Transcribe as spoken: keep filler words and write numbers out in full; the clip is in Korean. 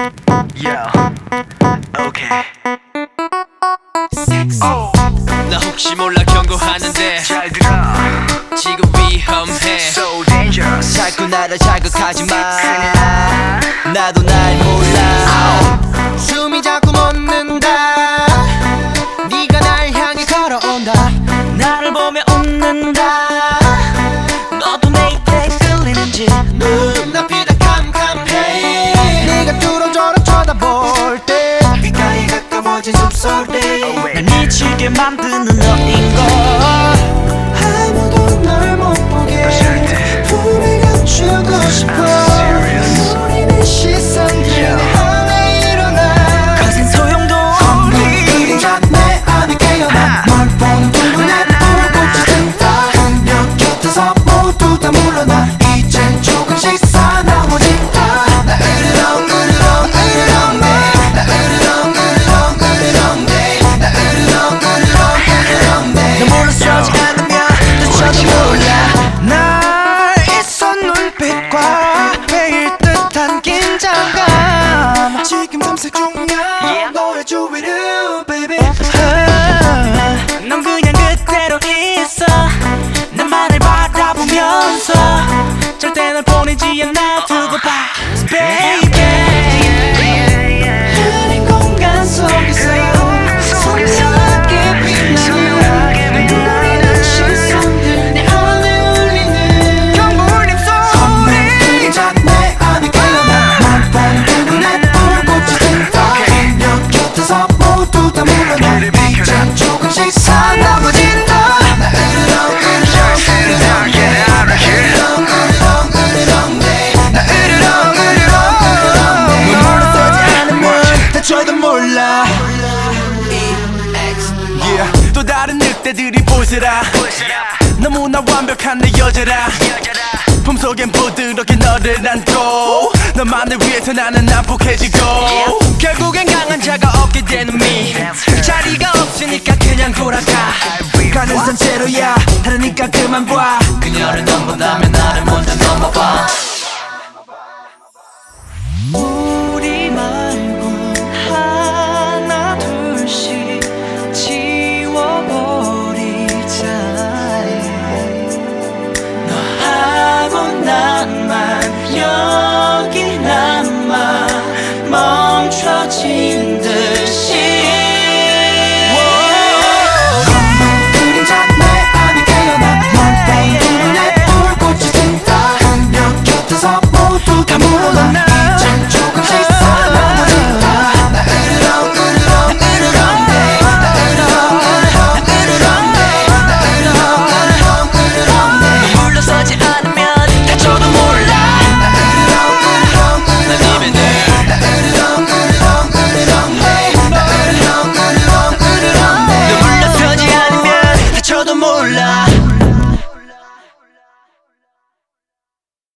Yo, okay. Oh. 나 혹시 몰라 경고하는데 잘 들어. 지금 위험해. So dangerous. 자꾸 나를 자극하지 마. 큰일 나. 나도 날 몰라. Oh. 숨이 자꾸 멎는다. 네가 날 향해 걸어온다. 나를 보며 웃는다. 너도 내 입에 끌리는지 눈앞이 다 캄캄해. 네가 뚫어져라 쳐다볼 때 귓가에 가까워진 숨소리 날 미치게 만드는 너인걸. 아무도 널 못 보게 불을 감추고 싶어. 우리는 시선들에 안에 일어나 거센 소용돌이 그림자 내 안에 깨어나. 널 보는 눈에 불꽃이 든다. 그녀 곁에서 모두 다 물러나. 이젠 조금씩 사나워진다. 나 으르렁 으르렁 으르렁 대. 나 으르렁 으르렁 으르렁 대. 나 으르렁 으르렁 으르렁 대. 너 물러서지 않으면 너처럼 몰라. 날 있어 눈빛과 베일 듯한 긴장감. 지금 탐색 중이야 너의 주위를 baby. 아, 넌 그냥 그대로 있어. 나만을 바라보면서 절대 널 보내지 않아. 두고 봐 baby. 흐린 공간 속에서 선명하게 빛나는 너의 시선들 내 안에 울리는 경물림 소리. 그림자 내 안에 깨어나. 널 보는 눈에 불꽃이 든다. 그녀 곁에서 모두 다 물러나. 이젠 조금씩 사나워진다. 나 으르렁 으르렁 으르렁 대. 나 으르렁 으르렁 으르렁 대. 나 으르렁 으르렁 으르렁 대. 너 물러서지 않으면 다쳐도 몰라. Yeah. 또 다른 늑대들이 보세라. 너무나 완벽한 내 여자라. 품속엔 부드럽게 너를 안고 너만을 위해서 나는 난폭해지고 결국엔 강한 자가 없게 되는 미. 자리가 없으니까 그냥 돌아가. 가는 산채로야 다르니까 그만 봐. 그녀를 넘본다면 나를 먼저 넘어봐.